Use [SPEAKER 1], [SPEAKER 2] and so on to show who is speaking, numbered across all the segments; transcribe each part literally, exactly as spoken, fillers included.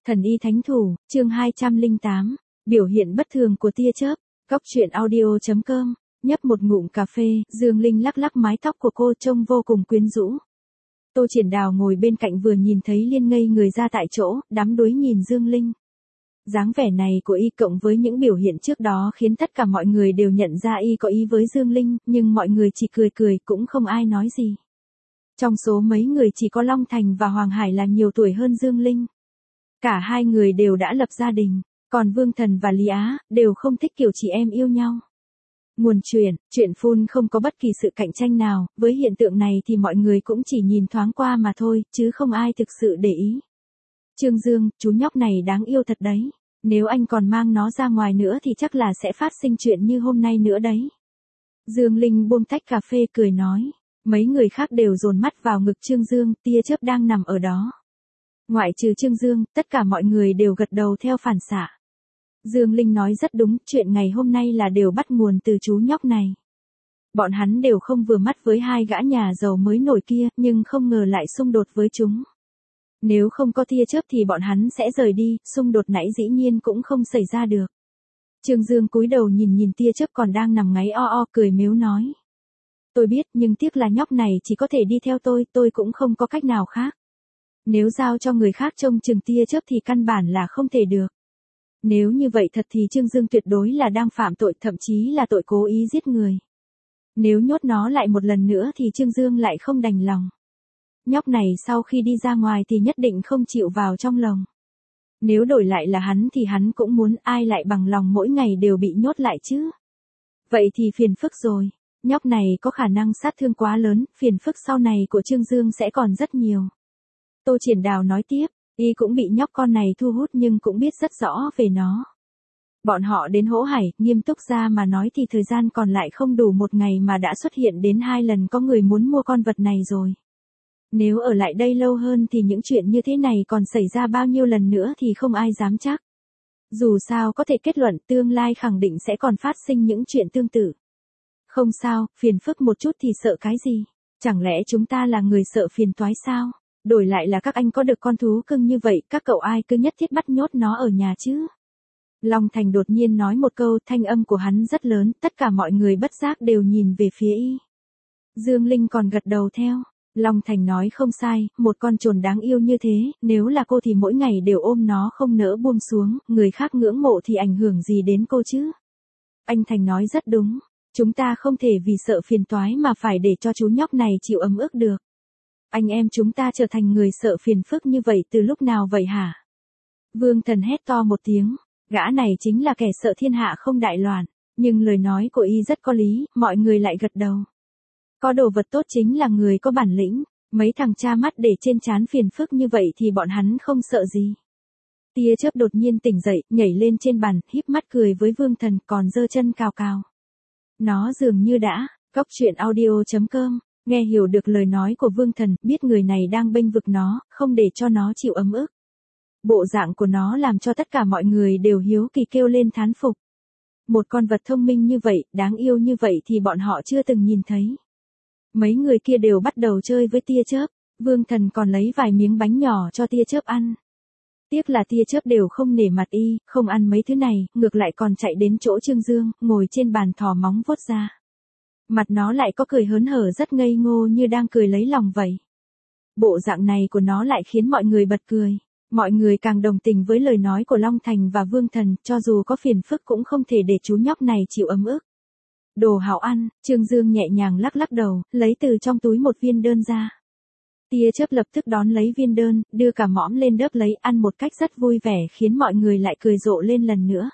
[SPEAKER 1] Thần y thánh thủ, chương hai trăm lẻ tám, biểu hiện bất thường của tia chớp, góc truyện audio chấm com, nhấp một ngụm cà phê, Dương Linh lắc lắc mái tóc của cô trông vô cùng quyến rũ. Tô Triển Đào ngồi bên cạnh vừa nhìn thấy liên ngây người ra tại chỗ, đắm đuối nhìn Dương Linh. Dáng vẻ này của y cộng với những biểu hiện trước đó khiến tất cả mọi người đều nhận ra y có ý với Dương Linh, nhưng mọi người chỉ cười cười cũng không ai nói gì. Trong số mấy người chỉ có Long Thành và Hoàng Hải là nhiều tuổi hơn Dương Linh. Cả hai người đều đã lập gia đình, còn Vương Thần và Lý Á đều không thích kiểu chị em yêu nhau. Nguồn chuyện, chuyện phun không có bất kỳ sự cạnh tranh nào, với hiện tượng này thì mọi người cũng chỉ nhìn thoáng qua mà thôi, chứ không ai thực sự để ý. Trương Dương, chú nhóc này đáng yêu thật đấy, nếu anh còn mang nó ra ngoài nữa thì chắc là sẽ phát sinh chuyện như hôm nay nữa đấy. Dương Linh buông tách cà phê cười nói, mấy người khác đều dồn mắt vào ngực Trương Dương, tia chớp đang nằm ở đó. Ngoại trừ Trương Dương, tất cả mọi người đều gật đầu theo phản xạ. Dương Linh nói rất đúng, chuyện ngày hôm nay là đều bắt nguồn từ chú nhóc này. Bọn hắn đều không vừa mắt với hai gã nhà giàu mới nổi kia, nhưng không ngờ lại xung đột với chúng. Nếu không có tia chớp thì bọn hắn sẽ rời đi, xung đột nãy dĩ nhiên cũng không xảy ra được. Trương Dương cúi đầu nhìn nhìn tia chớp còn đang nằm ngáy o o cười mếu nói. Tôi biết, nhưng tiếc là nhóc này chỉ có thể đi theo tôi, tôi cũng không có cách nào khác. Nếu giao cho người khác trông chừng tia chớp thì căn bản là không thể được. Nếu như vậy thật thì Trương Dương tuyệt đối là đang phạm tội, thậm chí là tội cố ý giết người. Nếu nhốt nó lại một lần nữa thì Trương Dương lại không đành lòng. Nhóc này sau khi đi ra ngoài thì nhất định không chịu vào trong lồng. Nếu đổi lại là hắn thì hắn cũng muốn, ai lại bằng lòng mỗi ngày đều bị nhốt lại chứ. Vậy thì phiền phức rồi, nhóc này có khả năng sát thương quá lớn, phiền phức sau này của Trương Dương sẽ còn rất nhiều. Tô Triển Đào nói tiếp, y cũng bị nhóc con này thu hút nhưng cũng biết rất rõ về nó. Bọn họ đến Hỗ Hải, nghiêm túc ra mà nói thì thời gian còn lại không đủ một ngày mà đã xuất hiện đến hai lần có người muốn mua con vật này rồi. Nếu ở lại đây lâu hơn thì những chuyện như thế này còn xảy ra bao nhiêu lần nữa thì không ai dám chắc. Dù sao có thể kết luận tương lai khẳng định sẽ còn phát sinh những chuyện tương tự. Không sao, phiền phức một chút thì sợ cái gì? Chẳng lẽ chúng ta là người sợ phiền toái sao? Đổi lại là các anh có được con thú cưng như vậy, các cậu ai cứ nhất thiết bắt nhốt nó ở nhà chứ? Long Thành đột nhiên nói một câu, thanh âm của hắn rất lớn, tất cả mọi người bất giác đều nhìn về phía y. Dương Linh còn gật đầu theo. Long Thành nói không sai, một con trồn đáng yêu như thế, nếu là cô thì mỗi ngày đều ôm nó không nỡ buông xuống, người khác ngưỡng mộ thì ảnh hưởng gì đến cô chứ? Anh Thành nói rất đúng, chúng ta không thể vì sợ phiền toái mà phải để cho chú nhóc này chịu ấm ức được. Anh em chúng ta trở thành người sợ phiền phức như vậy từ lúc nào vậy hả? Vương Thần hét to một tiếng, gã này chính là kẻ sợ thiên hạ không đại loạn, nhưng lời nói của y rất có lý, mọi người lại gật đầu. Có đồ vật tốt chính là người có bản lĩnh, mấy thằng cha mắt để trên trán phiền phức như vậy thì bọn hắn không sợ gì. Tia chớp đột nhiên tỉnh dậy, nhảy lên trên bàn, híp mắt cười với Vương Thần còn giơ chân cào cào. Nó dường như đã, góc truyện audio chấm com. Nghe hiểu được lời nói của Vương Thần, biết người này đang bênh vực nó, không để cho nó chịu ấm ức. Bộ dạng của nó làm cho tất cả mọi người đều hiếu kỳ kêu lên thán phục. Một con vật thông minh như vậy, đáng yêu như vậy thì bọn họ chưa từng nhìn thấy. Mấy người kia đều bắt đầu chơi với tia chớp, Vương Thần còn lấy vài miếng bánh nhỏ cho tia chớp ăn. Tiếc là tia chớp đều không nể mặt y, không ăn mấy thứ này, ngược lại còn chạy đến chỗ Trương Dương, ngồi trên bàn thò móng vuốt ra. Mặt nó lại có cười hớn hở rất ngây ngô như đang cười lấy lòng vậy. Bộ dạng này của nó lại khiến mọi người bật cười. Mọi người càng đồng tình với lời nói của Long Thành và Vương Thần, cho dù có phiền phức cũng không thể để chú nhóc này chịu ấm ức. Đồ hảo ăn, Trương Dương nhẹ nhàng lắc lắc đầu, lấy từ trong túi một viên đơn ra. Tia chớp lập tức đón lấy viên đơn, đưa cả mõm lên đớp lấy, ăn một cách rất vui vẻ khiến mọi người lại cười rộ lên lần nữa.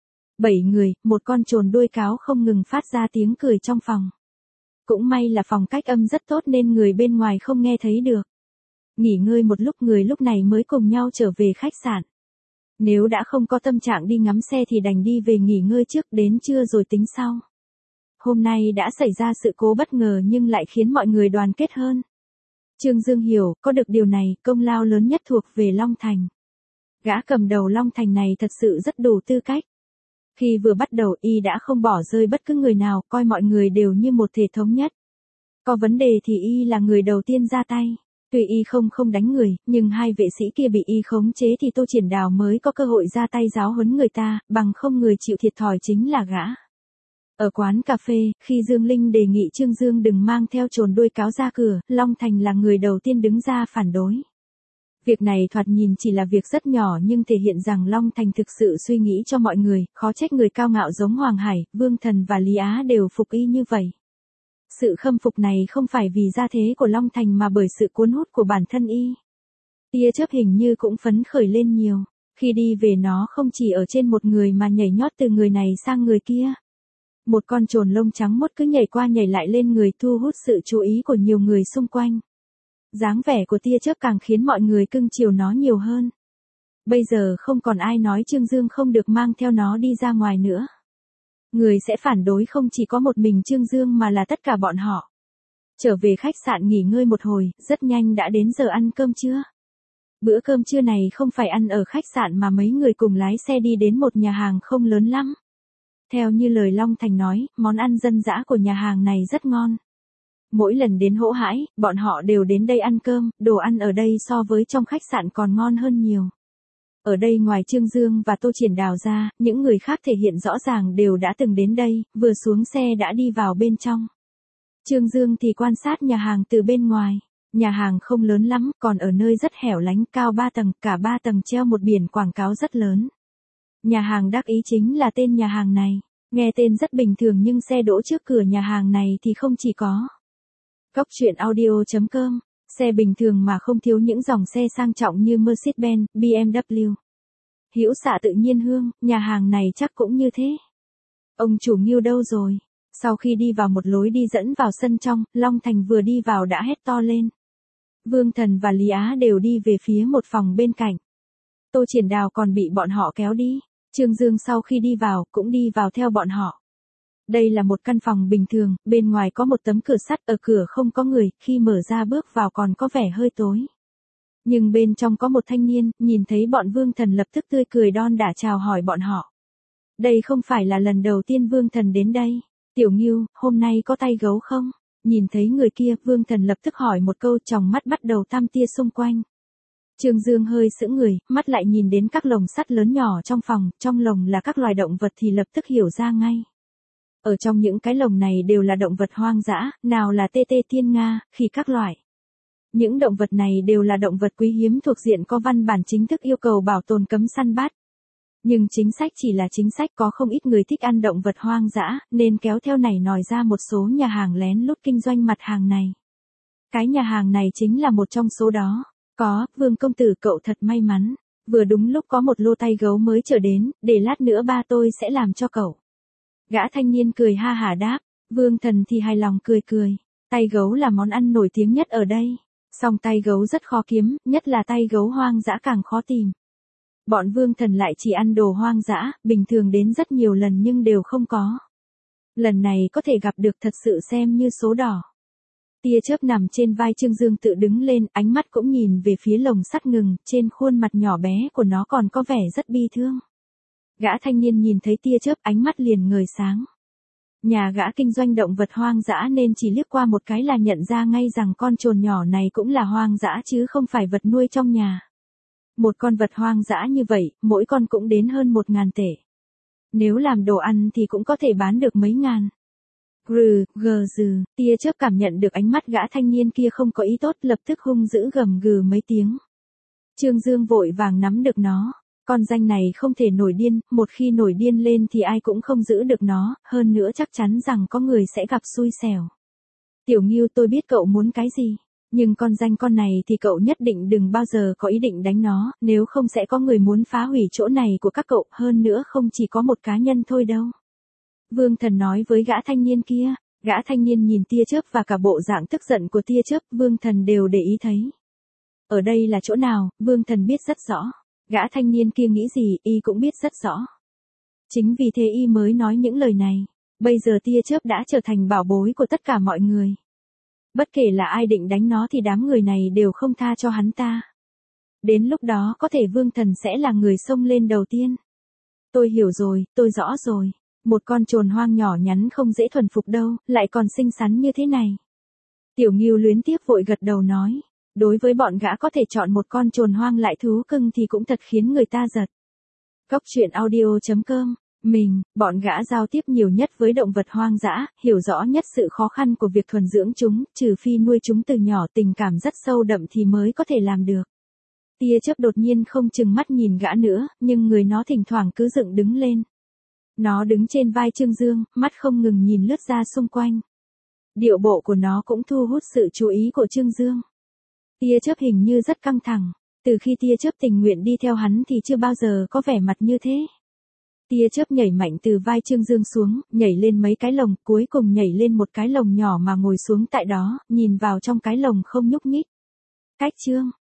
[SPEAKER 1] Bảy người, một con trồn đuôi cáo không ngừng phát ra tiếng cười trong phòng. Cũng may là phòng cách âm rất tốt nên người bên ngoài không nghe thấy được. Nghỉ ngơi một lúc người lúc này mới cùng nhau trở về khách sạn. Nếu đã không có tâm trạng đi ngắm xe thì đành đi về nghỉ ngơi trước, đến trưa rồi tính sau. Hôm nay đã xảy ra sự cố bất ngờ nhưng lại khiến mọi người đoàn kết hơn. Trương Dương hiểu, có được điều này, công lao lớn nhất thuộc về Long Thành. Gã cầm đầu Long Thành này thật sự rất đủ tư cách. Khi vừa bắt đầu y đã không bỏ rơi bất cứ người nào, coi mọi người đều như một thể thống nhất. Có vấn đề thì y là người đầu tiên ra tay. Tuy y không không đánh người, nhưng hai vệ sĩ kia bị y khống chế thì Tô Triển Đào mới có cơ hội ra tay giáo huấn người ta, bằng không người chịu thiệt thòi chính là gã. Ở quán cà phê, khi Dương Linh đề nghị Trương Dương đừng mang theo trồn đuôi cáo ra cửa, Long Thành là người đầu tiên đứng ra phản đối. Việc này thoạt nhìn chỉ là việc rất nhỏ nhưng thể hiện rằng Long Thành thực sự suy nghĩ cho mọi người, khó trách người cao ngạo giống Hoàng Hải, Vương Thần và Lý Á đều phục y như vậy. Sự khâm phục này không phải vì gia thế của Long Thành mà bởi sự cuốn hút của bản thân y. Tia chớp hình như cũng phấn khởi lên nhiều, khi đi về nó không chỉ ở trên một người mà nhảy nhót từ người này sang người kia. Một con trồn lông trắng mốt cứ nhảy qua nhảy lại lên người thu hút sự chú ý của nhiều người xung quanh. Dáng vẻ của tia chớp càng khiến mọi người cưng chiều nó nhiều hơn. Bây giờ không còn ai nói Trương Dương không được mang theo nó đi ra ngoài nữa. Người sẽ phản đối không chỉ có một mình Trương Dương mà là tất cả bọn họ. Trở về khách sạn nghỉ ngơi một hồi, rất nhanh đã đến giờ ăn cơm trưa. Bữa cơm trưa này không phải ăn ở khách sạn mà mấy người cùng lái xe đi đến một nhà hàng không lớn lắm. Theo như lời Long Thành nói, món ăn dân dã của nhà hàng này rất ngon. Mỗi lần đến Hỗ Hải, bọn họ đều đến đây ăn cơm, đồ ăn ở đây so với trong khách sạn còn ngon hơn nhiều. Ở đây ngoài Trương Dương và Tô Triển Đào ra, những người khác thể hiện rõ ràng đều đã từng đến đây, vừa xuống xe đã đi vào bên trong. Trương Dương thì quan sát nhà hàng từ bên ngoài. Nhà hàng không lớn lắm, còn ở nơi rất hẻo lánh, cao ba tầng, cả ba tầng treo một biển quảng cáo rất lớn. Nhà hàng đắc ý chính là tên nhà hàng này. Nghe tên rất bình thường nhưng xe đỗ trước cửa nhà hàng này thì không chỉ có. Cóc truyện audio chấm com, xe bình thường mà không thiếu những dòng xe sang trọng như Mercedes-Benz, bê em vê. Hữu Xạ Tự Nhiên Hương, nhà hàng này chắc cũng như thế. Ông chủ Ngưu đâu rồi? Sau khi đi vào một lối đi dẫn vào sân trong, Long Thành vừa đi vào đã hét to lên. Vương Thần và Lý Á đều đi về phía một phòng bên cạnh. Tô Triển Đào còn bị bọn họ kéo đi. Trương Dương sau khi đi vào, cũng đi vào theo bọn họ. Đây là một căn phòng bình thường, bên ngoài có một tấm cửa sắt, ở cửa không có người, khi mở ra bước vào còn có vẻ hơi tối. Nhưng bên trong có một thanh niên, nhìn thấy bọn Vương Thần lập tức tươi cười đon đả chào hỏi bọn họ. Đây không phải là lần đầu tiên Vương Thần đến đây. Tiểu Ngưu, hôm nay có tay gấu không? Nhìn thấy người kia, Vương Thần lập tức hỏi một câu, tròng mắt bắt đầu tam tia xung quanh. Trương Dương hơi sững người, mắt lại nhìn đến các lồng sắt lớn nhỏ trong phòng, trong lồng là các loài động vật thì lập tức hiểu ra ngay. Ở trong những cái lồng này đều là động vật hoang dã, nào là tê tê tiên Nga, khỉ các loại. Những động vật này đều là động vật quý hiếm thuộc diện có văn bản chính thức yêu cầu bảo tồn cấm săn bắt. Nhưng chính sách chỉ là chính sách, có không ít người thích ăn động vật hoang dã, nên kéo theo này nòi ra một số nhà hàng lén lút kinh doanh mặt hàng này. Cái nhà hàng này chính là một trong số đó. Có, Vương công tử cậu thật may mắn. Vừa đúng lúc có một lô tay gấu mới trở đến, để lát nữa ba tôi sẽ làm cho cậu. Gã thanh niên cười ha hả đáp, Vương Thần thì hài lòng cười cười. Tay gấu là món ăn nổi tiếng nhất ở đây. Song tay gấu rất khó kiếm, nhất là tay gấu hoang dã càng khó tìm. Bọn Vương Thần lại chỉ ăn đồ hoang dã, bình thường đến rất nhiều lần nhưng đều không có. Lần này có thể gặp được thật sự xem như số đỏ. Tia chớp nằm trên vai Trương Dương tự đứng lên, ánh mắt cũng nhìn về phía lồng sắt ngừng, trên khuôn mặt nhỏ bé của nó còn có vẻ rất bi thương. Gã thanh niên nhìn thấy tia chớp, ánh mắt liền ngời sáng. Nhà gã kinh doanh động vật hoang dã nên chỉ liếc qua một cái là nhận ra ngay rằng con trồn nhỏ này cũng là hoang dã chứ không phải vật nuôi trong nhà. Một con vật hoang dã như vậy, mỗi con cũng đến hơn một ngàn tệ. Nếu làm đồ ăn thì cũng có thể bán được mấy ngàn. Gừ, gờ dừ, tia chớp cảm nhận được ánh mắt gã thanh niên kia không có ý tốt, lập tức hung dữ gầm gừ mấy tiếng. Trương Dương vội vàng nắm được nó. Con danh này không thể nổi điên, một khi nổi điên lên thì ai cũng không giữ được nó, hơn nữa chắc chắn rằng có người sẽ gặp xui xẻo. Tiểu Ngưu, tôi biết cậu muốn cái gì, nhưng con danh con này thì cậu nhất định đừng bao giờ có ý định đánh nó, nếu không sẽ có người muốn phá hủy chỗ này của các cậu, hơn nữa không chỉ có một cá nhân thôi đâu. Vương Thần nói với gã thanh niên kia. Gã thanh niên nhìn tia chớp và cả bộ dạng tức giận của tia chớp, Vương Thần đều để ý thấy. Ở đây là chỗ nào, Vương Thần biết rất rõ. Gã thanh niên kia nghĩ gì, y cũng biết rất rõ. Chính vì thế y mới nói những lời này. Bây giờ tia chớp đã trở thành bảo bối của tất cả mọi người. Bất kể là ai định đánh nó thì đám người này đều không tha cho hắn ta. Đến lúc đó có thể Vương Thần sẽ là người xông lên đầu tiên. Tôi hiểu rồi, tôi rõ rồi. Một con trồn hoang nhỏ nhắn không dễ thuần phục đâu, lại còn xinh xắn như thế này. Tiểu Ngưu luyến tiếc vội gật đầu nói. Đối với bọn gã có thể chọn một con trồn hoang lại thú cưng thì cũng thật khiến người ta giật. Góc truyện audio.com. Mình, bọn gã giao tiếp nhiều nhất với động vật hoang dã, hiểu rõ nhất sự khó khăn của việc thuần dưỡng chúng, trừ phi nuôi chúng từ nhỏ tình cảm rất sâu đậm thì mới có thể làm được. Tia chớp đột nhiên không chừng mắt nhìn gã nữa, nhưng người nó thỉnh thoảng cứ dựng đứng lên. Nó đứng trên vai Trương Dương, mắt không ngừng nhìn lướt ra xung quanh. Điệu bộ của nó cũng thu hút sự chú ý của Trương Dương. Tia chớp hình như rất căng thẳng, từ khi tia chớp tình nguyện đi theo hắn thì chưa bao giờ có vẻ mặt như thế. Tia chớp nhảy mạnh từ vai Trương Dương xuống, nhảy lên mấy cái lồng, cuối cùng nhảy lên một cái lồng nhỏ mà ngồi xuống tại đó, nhìn vào trong cái lồng không nhúc nhích. Cách Trương